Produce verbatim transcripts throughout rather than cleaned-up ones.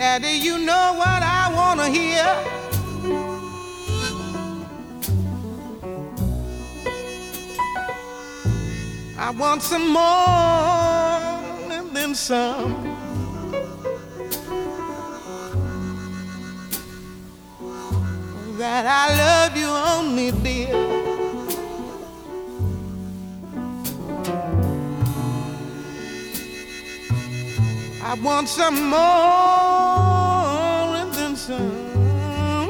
Daddy, you know what I wanna hear. I want some more and then some. That I love you only, dear. I want some more and then some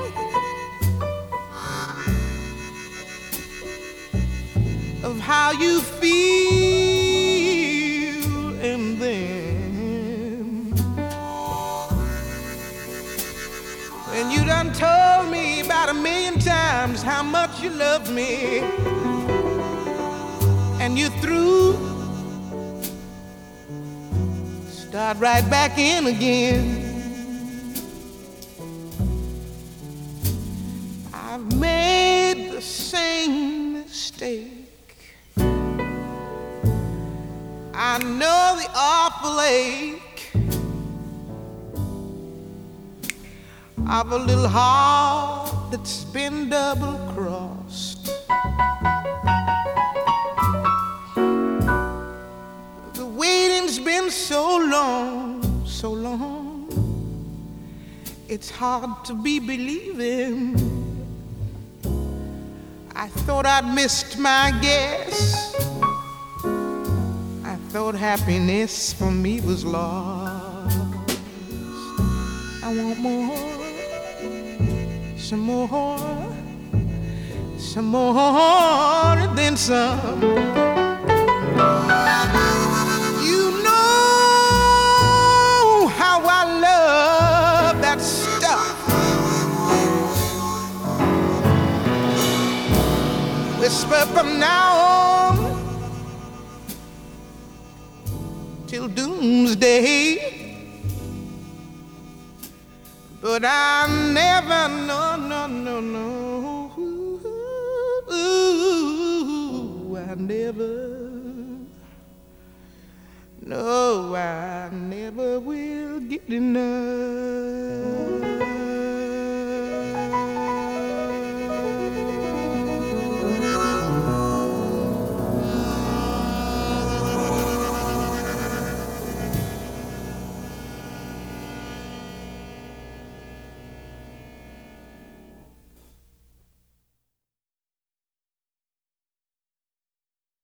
of how you feel, and then when you done told me about a million times how much you love me, and you through, start right back in again. I've made the same mistake. I know the awful ache of a little heart that's been double-crossed. The waiting's been so long, so long, it's hard to be believing. I thought I'd missed my guess. I thought happiness for me was lost. I want more, some more, some more, and then some. You know how I love that stuff. Whisper from now on till doomsday, but I never, no, no, no, no, ooh, I never, no, I never will get enough.